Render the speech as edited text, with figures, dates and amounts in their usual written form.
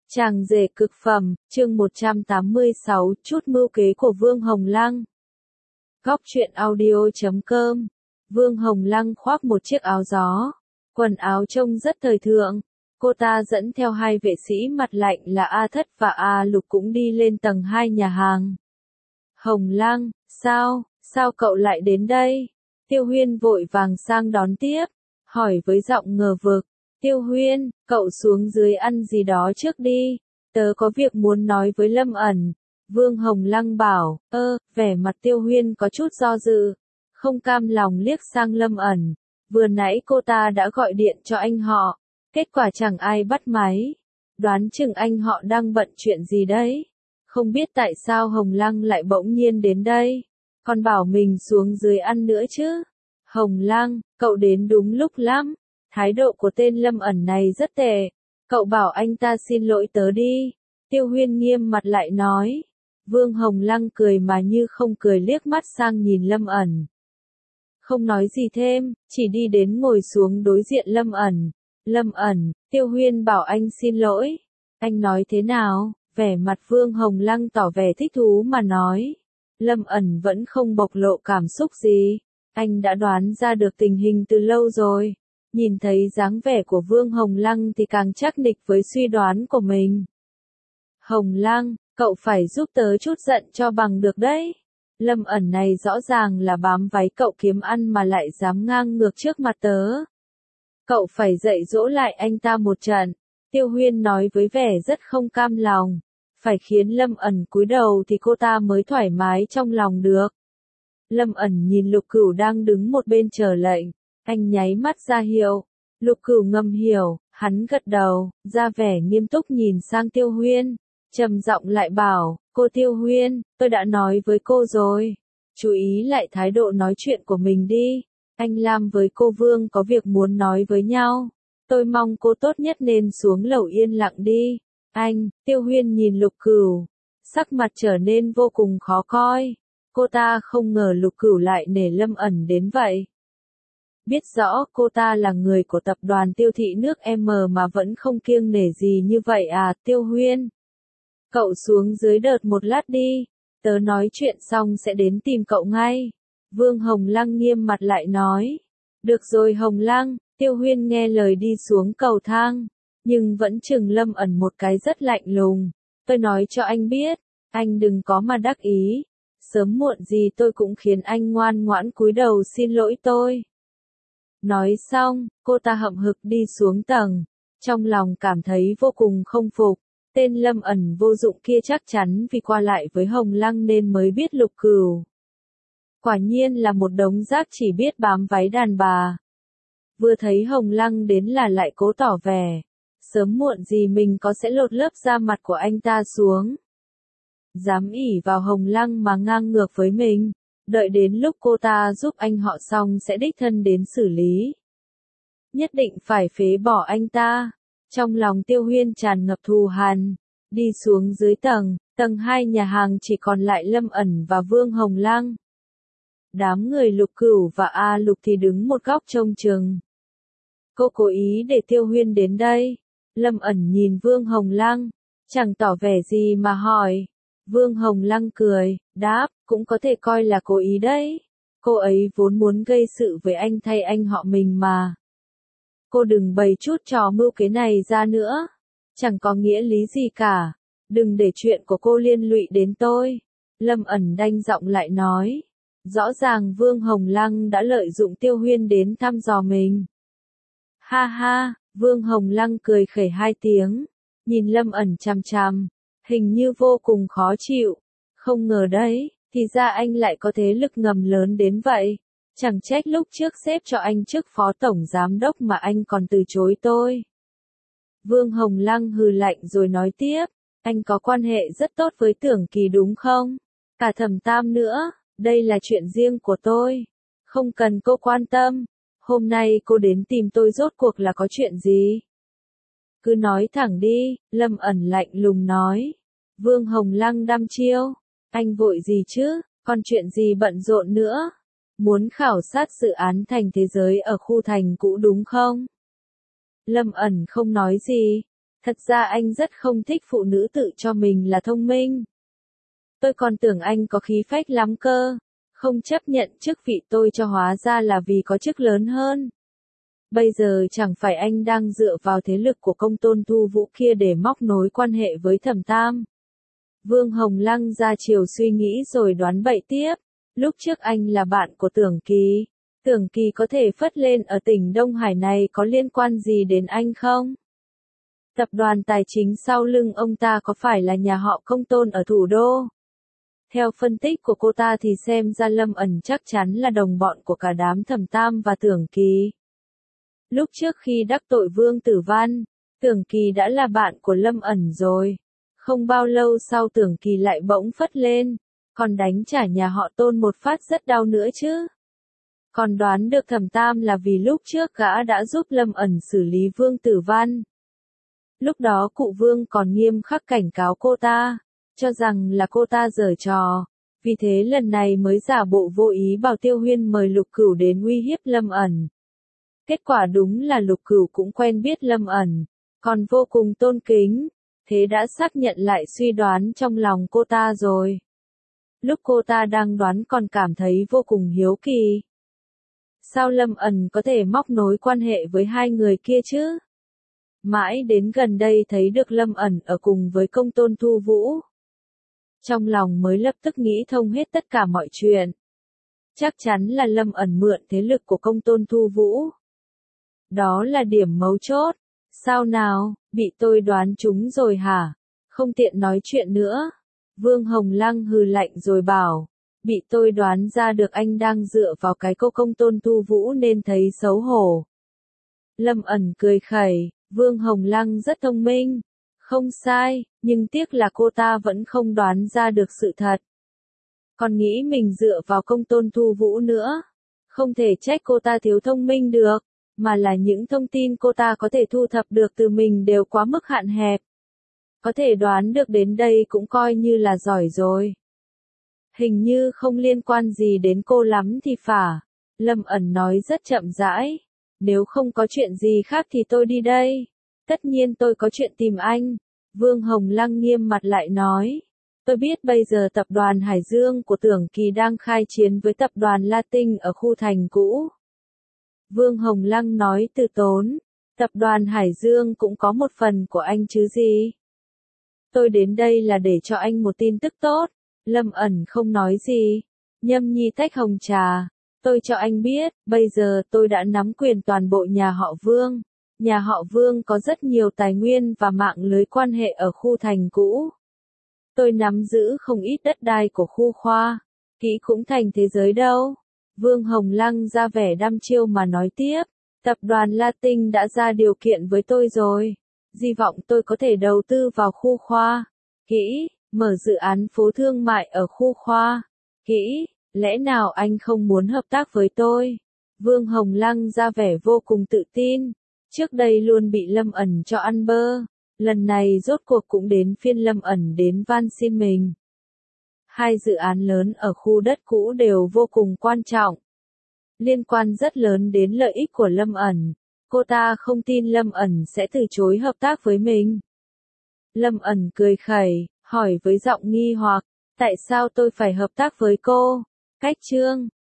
Chàng rể cực phẩm, chương 186, chút mưu kế của Vương Hồng Lăng. Góc truyện audio.com. Vương Hồng Lăng khoác một chiếc áo gió, quần áo trông rất thời thượng. Cô ta dẫn theo hai vệ sĩ mặt lạnh là A Thất và A Lục cũng đi lên tầng 2 nhà hàng. Hồng Lăng, sao cậu lại đến đây? Tiêu Huyên vội vàng sang đón tiếp, hỏi với giọng ngờ vực. Tiêu Huyên, cậu xuống dưới ăn gì đó trước đi, tớ có việc muốn nói với Lâm ẩn. Vương Hồng Lăng bảo, vẻ mặt Tiêu Huyên có chút do dự, không cam lòng liếc sang Lâm ẩn. Vừa nãy cô ta đã gọi điện cho anh họ, kết quả chẳng ai bắt máy, đoán chừng anh họ đang bận chuyện gì đấy. Không biết tại sao Hồng Lăng lại bỗng nhiên đến đây, còn bảo mình xuống dưới ăn nữa chứ. Hồng Lăng, cậu đến đúng lúc lắm. Thái độ của tên Lâm ẩn này rất tệ, cậu bảo anh ta xin lỗi tớ đi. Tiêu Huyên nghiêm mặt lại nói. Vương Hồng Lăng cười mà như không cười liếc mắt sang nhìn Lâm ẩn. Không nói gì thêm, chỉ đi đến ngồi xuống đối diện Lâm ẩn. Lâm ẩn, Tiêu Huyên bảo anh xin lỗi. Anh nói thế nào? Vẻ mặt Vương Hồng Lăng tỏ vẻ thích thú mà nói. Lâm ẩn vẫn không bộc lộ cảm xúc gì. Anh đã đoán ra được tình hình từ lâu rồi. Nhìn thấy dáng vẻ của Vương Hồng Lăng thì càng chắc nịch với suy đoán của mình. Hồng Lăng, cậu phải giúp tớ chút giận cho bằng được đấy. Lâm ẩn này rõ ràng là bám váy cậu kiếm ăn mà lại dám ngang ngược trước mặt tớ. Cậu phải dạy dỗ lại anh ta một trận. Tiêu Huyên nói với vẻ rất không cam lòng. Phải khiến Lâm ẩn cúi đầu thì cô ta mới thoải mái trong lòng được. Lâm ẩn nhìn Lục Cửu đang đứng một bên chờ lệnh. Anh nháy mắt ra hiệu. Lục Cửu ngầm hiểu, hắn gật đầu, ra vẻ nghiêm túc nhìn sang Tiêu Huyên. Trầm giọng lại bảo, cô Tiêu Huyên, tôi đã nói với cô rồi. Chú ý lại thái độ nói chuyện của mình đi. Anh Lam với cô Vương có việc muốn nói với nhau. Tôi mong cô tốt nhất nên xuống lầu yên lặng đi. Anh, Tiêu Huyên nhìn Lục Cửu. Sắc mặt trở nên vô cùng khó coi. Cô ta không ngờ Lục Cửu lại nể Lâm ẩn đến vậy. Biết rõ cô ta là người của tập đoàn Tiêu thị nước M mà vẫn không kiêng nể gì như vậy à. Tiêu Huyên, cậu xuống dưới đợt một lát đi, tớ nói chuyện xong sẽ đến tìm cậu ngay. Vương Hồng Lăng nghiêm mặt lại nói. Được rồi Hồng Lăng. Tiêu Huyên nghe lời đi xuống cầu thang, nhưng vẫn chừng Lâm ẩn một cái rất lạnh lùng. Tôi nói cho anh biết, anh đừng có mà đắc ý, sớm muộn gì tôi cũng khiến anh ngoan ngoãn cúi đầu xin lỗi tôi. Nói xong, cô ta hậm hực đi xuống tầng, trong lòng cảm thấy vô cùng không phục. Tên Lâm ẩn vô dụng kia chắc chắn vì qua lại với Hồng Lăng nên mới biết Lục Cửu. Quả nhiên là một đống rác chỉ biết bám váy đàn bà. Vừa thấy Hồng Lăng đến là lại cố tỏ vẻ. Sớm muộn gì mình có sẽ lột lớp da mặt của anh ta xuống. Dám ỷ vào Hồng Lăng mà ngang ngược với mình. Đợi đến lúc cô ta giúp anh họ xong sẽ đích thân đến xử lý. Nhất định phải phế bỏ anh ta. Trong lòng Tiêu Huyên tràn ngập thù hằn. Đi xuống dưới tầng 2 nhà hàng chỉ còn lại Lâm ẩn và Vương Hồng Lăng. Đám người Lục Cửu và A Lục thì đứng một góc trông chừng. Cô cố ý để Tiêu Huyên đến đây. Lâm ẩn nhìn Vương Hồng Lăng, chẳng tỏ vẻ gì mà hỏi. Vương Hồng Lăng cười, đáp, cũng có thể coi là cố ý đấy. Cô ấy vốn muốn gây sự với anh thay anh họ mình mà. Cô đừng bày chút trò mưu kế này ra nữa. Chẳng có nghĩa lý gì cả. Đừng để chuyện của cô liên lụy đến tôi. Lâm ẩn đanh giọng lại nói. Rõ ràng Vương Hồng Lăng đã lợi dụng Tiêu Huyên đến thăm dò mình. Ha ha, Vương Hồng Lăng cười khẩy hai tiếng. Nhìn Lâm ẩn chằm chằm. Hình như vô cùng khó chịu. Không ngờ đấy, thì ra anh lại có thế lực ngầm lớn đến vậy. Chẳng trách lúc trước xếp cho anh chức phó tổng giám đốc mà anh còn từ chối tôi. Vương Hồng Lăng hừ lạnh rồi nói tiếp. Anh có quan hệ rất tốt với Tưởng Kỳ đúng không? Cả Thẩm Tam nữa, đây là chuyện riêng của tôi. Không cần cô quan tâm. Hôm nay cô đến tìm tôi rốt cuộc là có chuyện gì? Cứ nói thẳng đi, Lâm ẩn lạnh lùng nói. Vương Hồng Lăng đăm chiêu. Anh vội gì chứ, còn chuyện gì bận rộn nữa? Muốn khảo sát dự án thành thế giới ở khu thành cũ đúng không? Lâm ẩn không nói gì. Thật ra anh rất không thích phụ nữ tự cho mình là thông minh. Tôi còn tưởng anh có khí phách lắm cơ. Không chấp nhận chức vị tôi cho hóa ra là vì có chức lớn hơn. Bây giờ chẳng phải anh đang dựa vào thế lực của Công Tôn Thu Vũ kia để móc nối quan hệ với Thẩm Tam. Vương Hồng Lăng ra chiều suy nghĩ rồi đoán bậy tiếp. Lúc trước anh là bạn của Tưởng Kỳ. Tưởng Kỳ có thể phất lên ở tỉnh Đông Hải này có liên quan gì đến anh không? Tập đoàn tài chính sau lưng ông ta có phải là nhà họ Công Tôn ở thủ đô? Theo phân tích của cô ta thì xem ra Lâm Ẩn chắc chắn là đồng bọn của cả đám Thẩm Tam và Tưởng Kỳ. Lúc trước khi đắc tội Vương Tử Văn, Tưởng Kỳ đã là bạn của Lâm Ẩn rồi. Không bao lâu sau Tưởng Kỳ lại bỗng phất lên, còn đánh trả nhà họ Tôn một phát rất đau nữa chứ. Còn đoán được Thẩm Tam là vì lúc trước gã đã giúp Lâm Ẩn xử lý Vương Tử Văn. Lúc đó cụ Vương còn nghiêm khắc cảnh cáo cô ta, cho rằng là cô ta giở trò. Vì thế lần này mới giả bộ vô ý bảo Tiêu Huyên mời Lục Cửu đến uy hiếp Lâm Ẩn. Kết quả đúng là Lục Cửu cũng quen biết Lâm Ẩn, còn vô cùng tôn kính, thế đã xác nhận lại suy đoán trong lòng cô ta rồi. Lúc cô ta đang đoán còn cảm thấy vô cùng hiếu kỳ. Sao Lâm Ẩn có thể móc nối quan hệ với hai người kia chứ? Mãi đến gần đây thấy được Lâm Ẩn ở cùng với Công Tôn Thu Vũ. Trong lòng mới lập tức nghĩ thông hết tất cả mọi chuyện. Chắc chắn là Lâm Ẩn mượn thế lực của Công Tôn Thu Vũ. Đó là điểm mấu chốt. Sao nào, bị tôi đoán trúng rồi hả? Không tiện nói chuyện nữa. Vương Hồng Lăng hừ lạnh rồi bảo. Bị tôi đoán ra được anh đang dựa vào cái cô Công Tôn Thu Vũ nên thấy xấu hổ. Lâm Ẩn cười khẩy, Vương Hồng Lăng rất thông minh. Không sai, nhưng tiếc là cô ta vẫn không đoán ra được sự thật. Còn nghĩ mình dựa vào Công Tôn Thu Vũ nữa. Không thể trách cô ta thiếu thông minh được, mà là những thông tin cô ta có thể thu thập được từ mình đều quá mức hạn hẹp. Có thể đoán được đến đây cũng coi như là giỏi rồi. Hình như không liên quan gì đến cô lắm thì phải. Lâm Ẩn nói rất chậm rãi. Nếu không có chuyện gì khác thì tôi đi đây. Tất nhiên tôi có chuyện tìm anh. Vương Hồng Lăng nghiêm mặt lại nói. Tôi biết bây giờ tập đoàn Hải Dương của Tưởng Kỳ đang khai chiến với tập đoàn La Tinh ở khu thành cũ. Vương Hồng Lăng nói từ tốn. Tập đoàn Hải Dương cũng có một phần của anh chứ gì. Tôi đến đây là để cho anh một tin tức tốt. Lâm Ẩn không nói gì. Nhâm nhi tách hồng trà. Tôi cho anh biết, bây giờ tôi đã nắm quyền toàn bộ nhà họ Vương. Nhà họ Vương có rất nhiều tài nguyên và mạng lưới quan hệ ở khu thành cũ. Tôi nắm giữ không ít đất đai của khu khoa. Kỹ cũng thành thế giới đâu. Vương Hồng Lăng ra vẻ đăm chiêu mà nói tiếp. Tập đoàn La Tinh đã ra điều kiện với tôi rồi. Hy vọng tôi có thể đầu tư vào khu khoa. Kỹ, mở dự án phố thương mại ở khu khoa. Kỹ, lẽ nào anh không muốn hợp tác với tôi? Vương Hồng Lăng ra vẻ vô cùng tự tin. Trước đây luôn bị Lâm Ẩn cho ăn bơ. Lần này rốt cuộc cũng đến phiên Lâm Ẩn đến van xin mình. Hai dự án lớn ở khu đất cũ đều vô cùng quan trọng. Liên quan rất lớn đến lợi ích của Lâm Ẩn. Cô ta không tin Lâm Ẩn sẽ từ chối hợp tác với mình. Lâm Ẩn cười khẩy, hỏi với giọng nghi hoặc, tại sao tôi phải hợp tác với cô? Cách Trương,